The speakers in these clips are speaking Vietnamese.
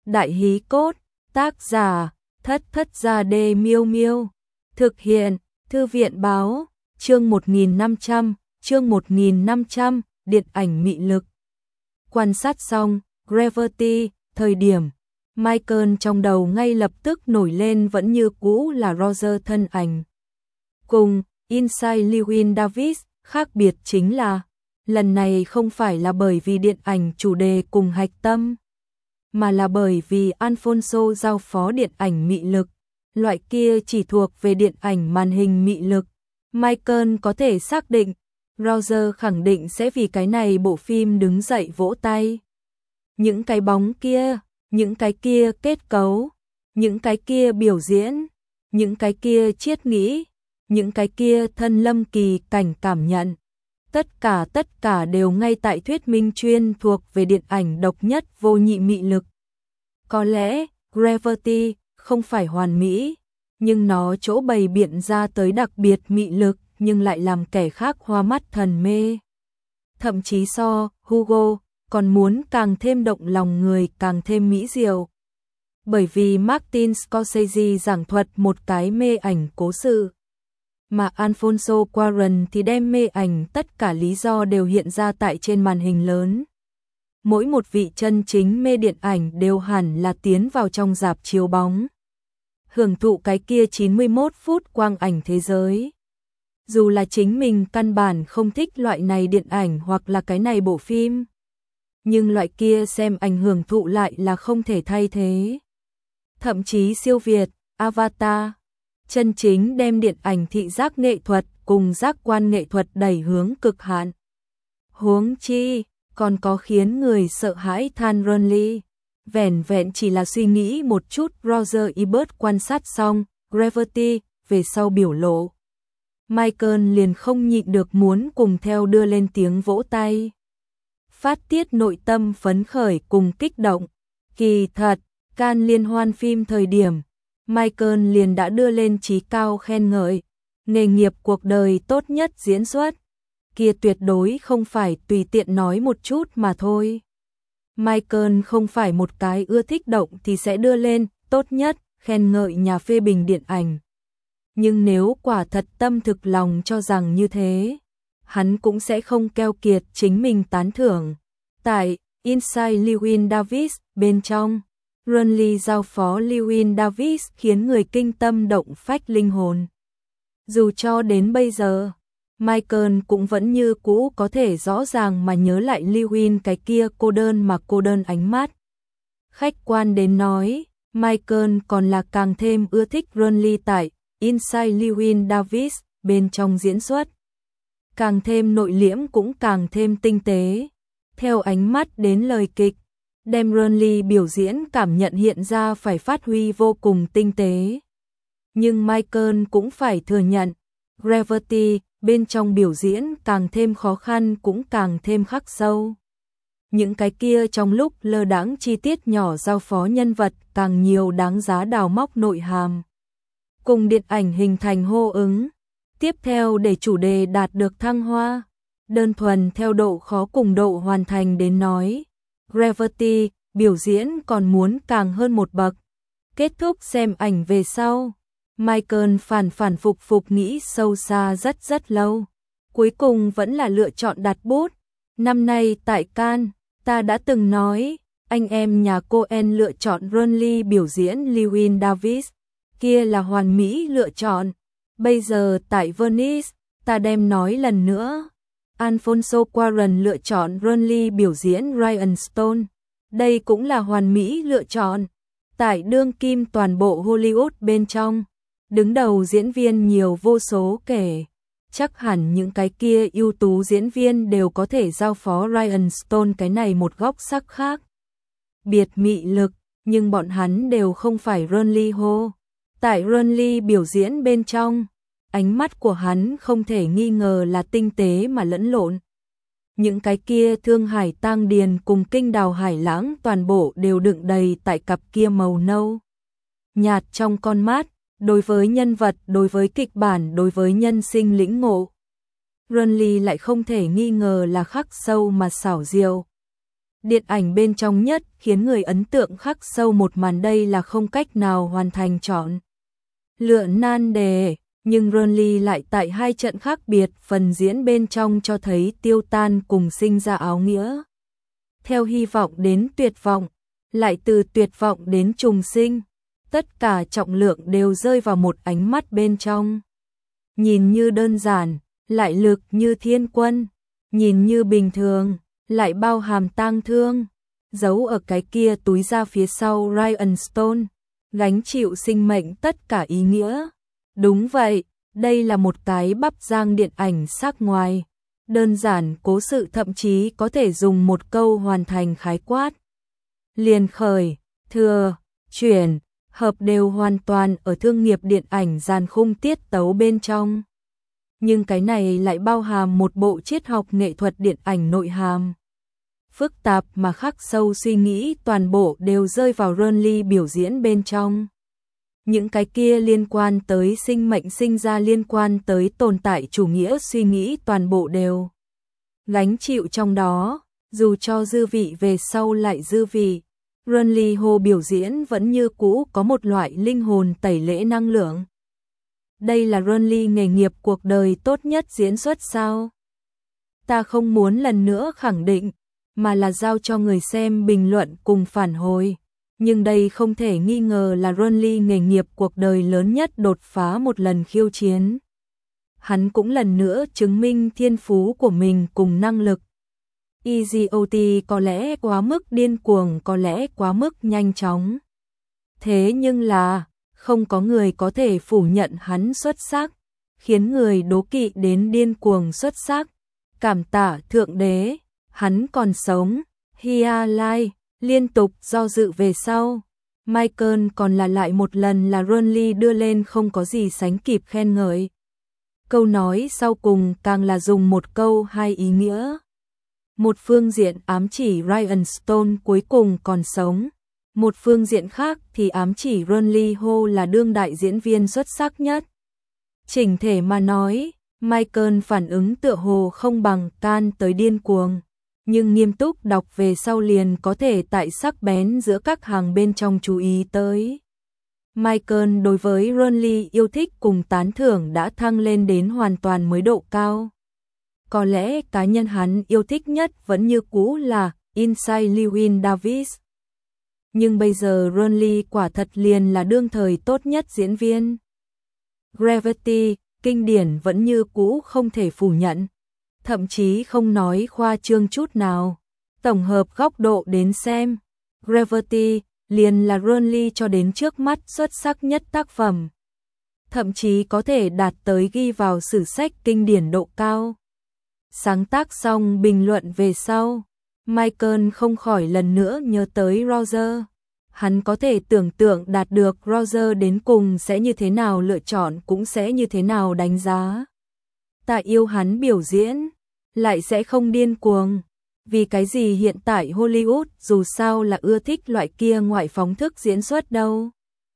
Đại hí cốt, tác giả, Thất Thất Gia Đê Miêu Miêu. Thực hiện, Thư viện báo, chương 1500, điện ảnh mị lực. Quan sát xong, Gravity, thời điểm, Michael trong đầu ngay lập tức nổi lên vẫn như cũ là Roger thân ảnh. Cùng, Inside Llewyn Davis, khác biệt chính là, lần này không phải là bởi vì điện ảnh chủ đề cùng hạch tâm, mà là bởi vì Alfonso giao phó điện ảnh mị lực, loại kia chỉ thuộc về điện ảnh màn hình mị lực. Michael có thể xác định, Roger khẳng định sẽ vì cái này bộ phim đứng dậy vỗ tay. Những cái bóng kia, những cái kia kết cấu, những cái kia biểu diễn, những cái kia triết nghĩ, những cái kia thân lâm kỳ cảnh cảm nhận. Tất cả đều ngay tại thuyết minh chuyên thuộc về điện ảnh độc nhất vô nhị mị lực. Có lẽ, Gravity không phải hoàn mỹ, nhưng nó chỗ bày biện ra tới đặc biệt mị lực nhưng lại làm kẻ khác hoa mắt thần mê. Thậm chí so, Hugo, còn muốn càng thêm động lòng người càng thêm mỹ diệu. Bởi vì Martin Scorsese giảng thuật một cái mê ảnh cố sự, mà Alfonso Cuarón thì đem mê ảnh tất cả lý do đều hiện ra tại trên màn hình lớn. Mỗi một vị chân chính mê điện ảnh đều hẳn là tiến vào trong rạp chiếu bóng, hưởng thụ cái kia 91 phút quang ảnh thế giới. Dù là chính mình căn bản không thích loại này điện ảnh hoặc là cái này bộ phim, nhưng loại kia xem ảnh hưởng thụ lại là không thể thay thế. Thậm chí siêu việt, Avatar, chân chính đem điện ảnh thị giác nghệ thuật cùng giác quan nghệ thuật đẩy hướng cực hạn. Huống chi, còn có khiến người sợ hãi than Ronly. Vẻn vẹn chỉ là suy nghĩ một chút Roger Ebert quan sát xong, Gravity, về sau biểu lộ. Michael liền không nhịn được muốn cùng theo đưa lên tiếng vỗ tay. Phát tiết nội tâm phấn khởi cùng kích động. Kỳ thật, Cannes liên hoan phim thời điểm, Michael liền đã đưa lên chí cao khen ngợi. Nghề nghiệp cuộc đời tốt nhất diễn xuất. Kia tuyệt đối không phải tùy tiện nói một chút mà thôi. Michael không phải một cái ưa thích động thì sẽ đưa lên tốt nhất, khen ngợi nhà phê bình điện ảnh. Nhưng nếu quả thật tâm thực lòng cho rằng như thế, hắn cũng sẽ không keo kiệt chính mình tán thưởng. Tại Inside Llewyn Davis bên trong, Ronly giao phó Llewyn Davis khiến người kinh tâm động phách linh hồn. Dù cho đến bây giờ, Michael cũng vẫn như cũ có thể rõ ràng mà nhớ lại Llewyn cái kia cô đơn ánh mắt. Khách quan đến nói, Michael còn là càng thêm ưa thích Ronly tại Inside Llewyn Davis bên trong diễn xuất. Càng thêm nội liễm cũng càng thêm tinh tế. Theo ánh mắt đến lời kịch, đem Ronly biểu diễn cảm nhận hiện ra phải phát huy vô cùng tinh tế. Nhưng Michael cũng phải thừa nhận, Gravity bên trong biểu diễn càng thêm khó khăn cũng càng thêm khắc sâu. Những cái kia trong lúc lơ đãng chi tiết nhỏ giao phó nhân vật càng nhiều đáng giá đào móc nội hàm. Cùng điện ảnh hình thành hô ứng. Tiếp theo để chủ đề đạt được thăng hoa, đơn thuần theo độ khó cùng độ hoàn thành đến nói, Gravity biểu diễn còn muốn càng hơn một bậc. Kết thúc xem ảnh về sau, Michael phản phục nghĩ sâu xa rất lâu. Cuối cùng vẫn là lựa chọn đặt bút. Năm nay tại Cannes, ta đã từng nói, anh em nhà Coen lựa chọn Ronly biểu diễn Llewyn Davis, kia là hoàn mỹ lựa chọn. Bây giờ tại Venice, ta đem nói lần nữa. Alfonso Cuarón lựa chọn Ronly biểu diễn Ryan Stone, đây cũng là hoàn mỹ lựa chọn. Tại đương kim toàn bộ Hollywood bên trong, đứng đầu diễn viên nhiều vô số kể, chắc hẳn những cái kia ưu tú diễn viên đều có thể giao phó Ryan Stone cái này một góc sắc khác. Biệt mị lực, nhưng bọn hắn đều không phải Ronly Ho. Tại Ronly biểu diễn bên trong, ánh mắt của hắn không thể nghi ngờ là tinh tế mà lẫn lộn. Những cái kia Thương Hải Tang Điền cùng Kinh Đào Hải Lãng toàn bộ đều đựng đầy tại cặp kia màu nâu nhạt trong con mắt, đối với nhân vật, đối với kịch bản, đối với nhân sinh lĩnh ngộ. Ronly lại không thể nghi ngờ là khắc sâu mà xảo diệu. Điện ảnh bên trong nhất khiến người ấn tượng khắc sâu một màn, đây là không cách nào hoàn thành chọn lựa nan đề, nhưng Renly lại tại hai trận khác biệt phần diễn bên trong cho thấy tiêu tan cùng sinh ra áo nghĩa. Theo hy vọng đến tuyệt vọng, lại từ tuyệt vọng đến trùng sinh, tất cả trọng lượng đều rơi vào một ánh mắt bên trong. Nhìn như đơn giản, lại lực như thiên quân, nhìn như bình thường, lại bao hàm tang thương, giấu ở cái kia túi ra phía sau Ryan Stone, gánh chịu sinh mệnh tất cả ý nghĩa. Đúng vậy, đây là một cái bắp rang điện ảnh sắc ngoài. Đơn giản cố sự thậm chí có thể dùng một câu hoàn thành khái quát. Liền khởi, thừa, chuyển, hợp đều hoàn toàn ở thương nghiệp điện ảnh dàn khung tiết tấu bên trong. Nhưng cái này lại bao hàm một bộ triết học nghệ thuật điện ảnh nội hàm. Phức tạp mà khắc sâu suy nghĩ toàn bộ đều rơi vào Renly biểu diễn bên trong. Những cái kia liên quan tới sinh mệnh sinh ra, liên quan tới tồn tại chủ nghĩa suy nghĩ toàn bộ đều gánh chịu trong đó, dù cho dư vị về sau lại dư vị. Renly Ho biểu diễn vẫn như cũ có một loại linh hồn tẩy lễ năng lượng. Đây là Renly nghề nghiệp cuộc đời tốt nhất diễn xuất sao? Ta không muốn lần nữa khẳng định, mà là giao cho người xem bình luận cùng phản hồi. Nhưng đây không thể nghi ngờ là Renly nghề nghiệp cuộc đời lớn nhất đột phá một lần khiêu chiến. Hắn cũng lần nữa chứng minh thiên phú của mình cùng năng lực. EGOT có lẽ quá mức điên cuồng, có lẽ quá mức nhanh chóng. Thế nhưng là, không có người có thể phủ nhận hắn xuất sắc, khiến người đố kỵ đến điên cuồng xuất sắc. Cảm tạ Thượng Đế, hắn còn sống. He alive, liên tục do dự về sau. Michael còn là lại một lần là Renly đưa lên không có gì sánh kịp khen ngợi. Câu nói sau cùng càng là dùng một câu hai ý nghĩa. Một phương diện ám chỉ Ryan Stone cuối cùng còn sống, một phương diện khác thì ám chỉ Renly Ho là đương đại diễn viên xuất sắc nhất. Chỉnh thể mà nói, Michael phản ứng tựa hồ không bằng Can tới điên cuồng, nhưng nghiêm túc đọc về sau liền có thể tại sắc bén giữa các hàng bên trong chú ý tới. Michael đối với Renly yêu thích cùng tán thưởng đã thăng lên đến hoàn toàn mới độ cao. Có lẽ cá nhân hắn yêu thích nhất vẫn như cũ là Inside Llewyn Davis. Nhưng bây giờ Renly quả thật liền là đương thời tốt nhất diễn viên. Gravity, kinh điển vẫn như cũ không thể phủ nhận. Thậm chí không nói khoa trương chút nào. Tổng hợp góc độ đến xem, Gravity liền là Renly cho đến trước mắt xuất sắc nhất tác phẩm. Thậm chí có thể đạt tới ghi vào sử sách kinh điển độ cao. Sáng tác xong bình luận về sau, Michael không khỏi lần nữa nhớ tới Roger. Hắn có thể tưởng tượng đạt được Roger đến cùng sẽ như thế nào lựa chọn cũng sẽ như thế nào đánh giá. Ta yêu hắn biểu diễn, lại sẽ không điên cuồng. Vì cái gì hiện tại Hollywood dù sao là ưa thích loại kia ngoại phóng thức diễn xuất đâu.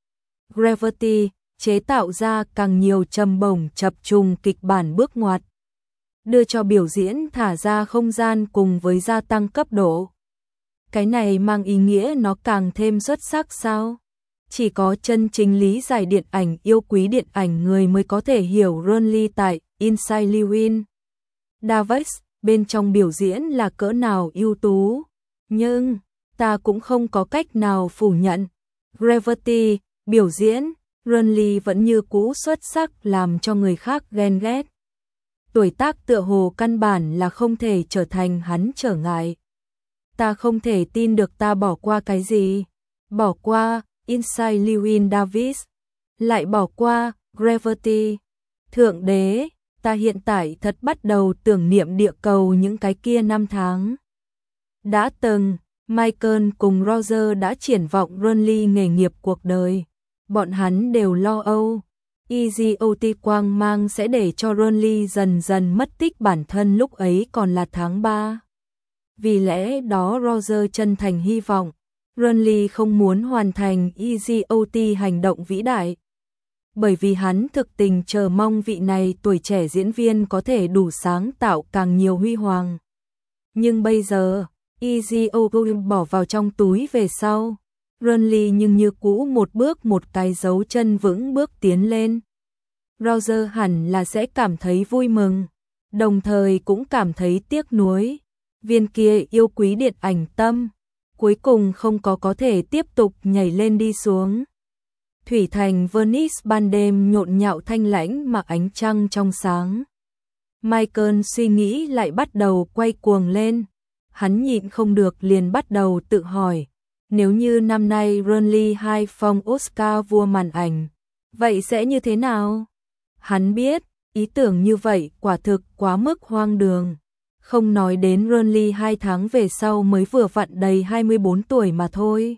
Gravity chế tạo ra càng nhiều trầm bổng chập trùng kịch bản bước ngoặt, đưa cho biểu diễn thả ra không gian cùng với gia tăng cấp độ. Cái này mang ý nghĩa nó càng thêm xuất sắc sao? Chỉ có chân chính lý giải điện ảnh, yêu quý điện ảnh người mới có thể hiểu Renly tại Inside Llewyn Davis bên trong biểu diễn là cỡ nào ưu tú. Nhưng, ta cũng không có cách nào phủ nhận. Gravity, biểu diễn, Renly vẫn như cũ xuất sắc làm cho người khác ghen ghét. Tuổi tác tựa hồ căn bản là không thể trở thành hắn trở ngại. Ta không thể tin được ta bỏ qua cái gì. Bỏ qua Inside Llewyn Davis, lại bỏ qua Gravity. Thượng Đế, ta hiện tại thật bắt đầu tưởng niệm địa cầu những cái kia năm tháng. Đã từng, Michael cùng Roger đã triển vọng Renly nghề nghiệp cuộc đời. Bọn hắn đều lo âu. EGOT quang mang sẽ để cho Renly dần dần mất tích bản thân lúc ấy còn là tháng 3. Vì lẽ đó Roger chân thành hy vọng Renly không muốn hoàn thành EGOT hành động vĩ đại. Bởi vì hắn thực tình chờ mong vị này tuổi trẻ diễn viên có thể đủ sáng tạo càng nhiều huy hoàng. Nhưng bây giờ, Eazy-o bỏ vào trong túi về sau. Renly nhưng như cũ một bước một cái dấu chân vững bước tiến lên. Roger hẳn là sẽ cảm thấy vui mừng, đồng thời cũng cảm thấy tiếc nuối. Viên kia yêu quý điện ảnh tâm, cuối cùng không có thể tiếp tục nhảy lên đi xuống. Thủy thành Venice ban đêm nhộn nhạo thanh lãnh mà ánh trăng trong sáng. Michael suy nghĩ lại bắt đầu quay cuồng lên. Hắn nhịn không được liền bắt đầu tự hỏi, nếu như năm nay Renly 2 phong Oscar vua màn ảnh, vậy sẽ như thế nào? Hắn biết, ý tưởng như vậy quả thực quá mức hoang đường. Không nói đến Renly 2 tháng về sau mới vừa vặn đầy 24 tuổi mà thôi.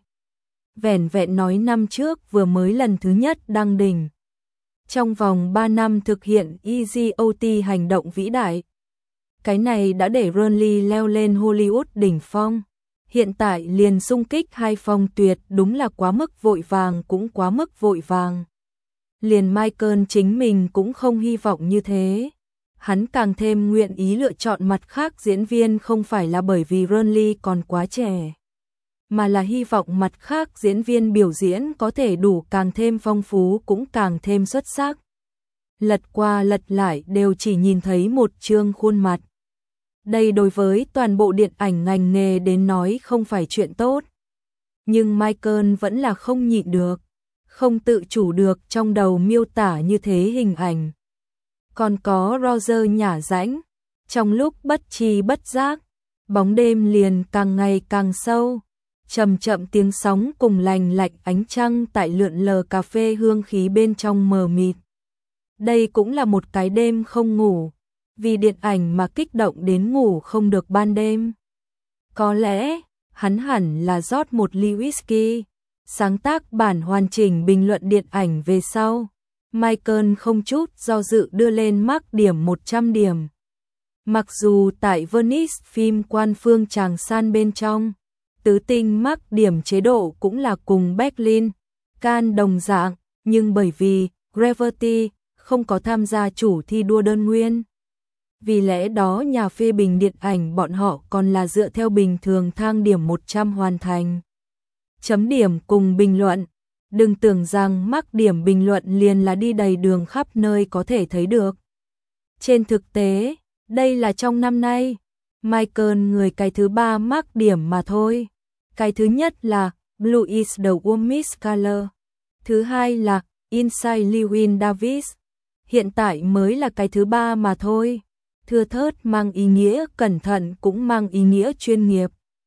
Vẻn vẹn nói năm trước vừa mới lần thứ nhất đăng đỉnh. Trong vòng 3 năm thực hiện Eazy-o hành động vĩ đại. Cái này đã để Renly leo lên Hollywood đỉnh phong. Hiện tại liền xung kích 2 phong tuyệt đúng là quá mức vội vàng cũng quá mức vội vàng. Liền Michael chính mình cũng không hy vọng như thế. Hắn càng thêm nguyện ý lựa chọn mặt khác diễn viên không phải là bởi vì Renly còn quá trẻ, mà là hy vọng mặt khác diễn viên biểu diễn có thể đủ càng thêm phong phú cũng càng thêm xuất sắc. Lật qua lật lại đều chỉ nhìn thấy một trương khuôn mặt. Đây đối với toàn bộ điện ảnh ngành nghề đến nói không phải chuyện tốt. Nhưng Michael vẫn là không nhịn được, không tự chủ được trong đầu miêu tả như thế hình ảnh. Còn có Roger nhả rãnh, trong lúc bất tri bất giác, bóng đêm liền càng ngày càng sâu, chậm chậm tiếng sóng cùng lành lạnh ánh trăng tại lượn lờ cà phê hương khí bên trong mờ mịt. Đây cũng là một cái đêm không ngủ, vì điện ảnh mà kích động đến ngủ không được ban đêm. Có lẽ, hắn hẳn là rót một ly whisky, sáng tác bản hoàn chỉnh bình luận điện ảnh về sau. Michael không chút do dự đưa lên mark điểm 100 điểm. Mặc dù tại Venice phim quan phương tràng san bên trong, tứ tinh mark điểm chế độ cũng là cùng Berlin, Cannes đồng dạng, nhưng bởi vì Gravity không có tham gia chủ thi đua đơn nguyên. Vì lẽ đó nhà phê bình điện ảnh bọn họ còn là dựa theo bình thường thang điểm 100 hoàn thành. Chấm điểm cùng bình luận. Đừng tưởng rằng mark điểm bình luận liền là đi đầy đường khắp nơi có thể thấy được. Trên thực tế, đây là trong năm nay, Michael người cái thứ 3 mark điểm mà thôi. Cái thứ nhất là Blue is the warmest color. Thứ hai là Inside Llewyn Davis. Hiện tại mới là cái thứ 3 mà thôi. Thưa thớt mang ý nghĩa cẩn thận cũng mang ý nghĩa chuyên nghiệp.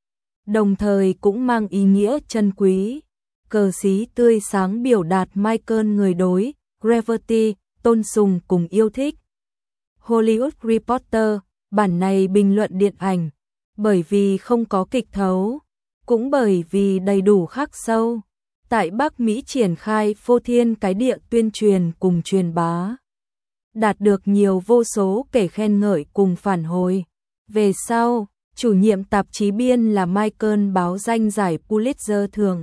Đồng thời cũng mang ý nghĩa chân quý. Cờ xí tươi sáng biểu đạt Michael người đối, Gravity, tôn sùng cùng yêu thích. Hollywood Reporter, bản này bình luận điện ảnh, bởi vì không có kịch thấu, cũng bởi vì đầy đủ khắc sâu. Tại Bắc Mỹ triển khai phô thiên cái địa tuyên truyền cùng truyền bá. Đạt được nhiều vô số kể khen ngợi cùng phản hồi. Về sau, chủ nhiệm tạp chí biên là Michael báo danh giải Pulitzer thường.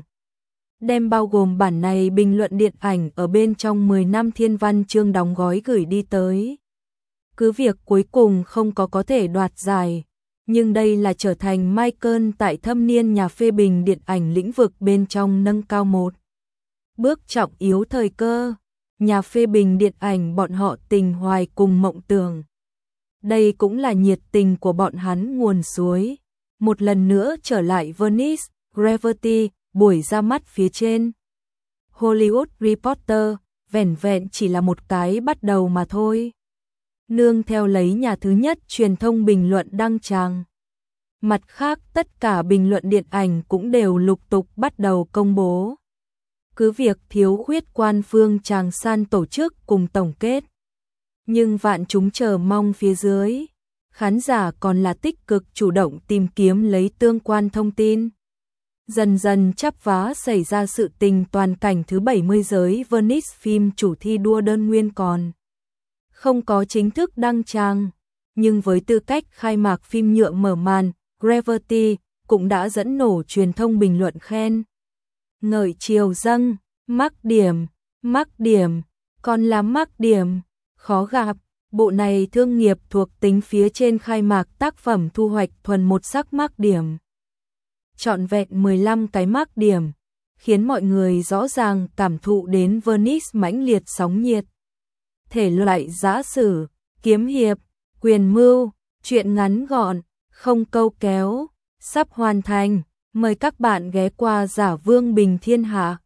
Đem bao gồm bản này bình luận điện ảnh ở bên trong 10 năm thiên văn chương đóng gói gửi đi tới. Cứ việc cuối cùng không có thể đoạt giải, nhưng đây là trở thành Michael tại thâm niên nhà phê bình điện ảnh lĩnh vực bên trong nâng cao một bước trọng yếu thời cơ. Nhà phê bình điện ảnh bọn họ tình hoài cùng mộng tưởng. Đây cũng là nhiệt tình của bọn hắn nguồn suối. Một lần nữa trở lại Venice, Gravity, buổi ra mắt phía trên. Hollywood Reporter, vẻn vẹn chỉ là một cái bắt đầu mà thôi. Nương theo lấy nhà thứ nhất truyền thông bình luận đăng tràng. Mặt khác tất cả bình luận điện ảnh cũng đều lục tục bắt đầu công bố. Cứ việc thiếu khuyết quan phương tràng san tổ chức cùng tổng kết. Nhưng vạn chúng chờ mong phía dưới. Khán giả còn là tích cực chủ động tìm kiếm lấy tương quan thông tin. Dần dần chắp vá xảy ra sự tình toàn cảnh thứ 70 giới Venice phim chủ thi đua đơn nguyên còn không có chính thức đăng tràng, nhưng với tư cách khai mạc phim nhựa mở màn, Gravity cũng đã dẫn nổ truyền thông bình luận khen. Ngợi triều dâng, mark điểm, còn là mark điểm, khó gặp, bộ này thương nghiệp thuộc tính phía trên khai mạc tác phẩm thu hoạch thuần một sắc mark điểm. trọn vẹn 15 cái mác điểm, khiến mọi người rõ ràng cảm thụ đến Venice mãnh liệt sóng nhiệt. Thể loại giã sử, kiếm hiệp, quyền mưu, truyện ngắn gọn, không câu kéo, sắp hoàn thành. Mời các bạn ghé qua Giả Vương Bình Thiên Hạ.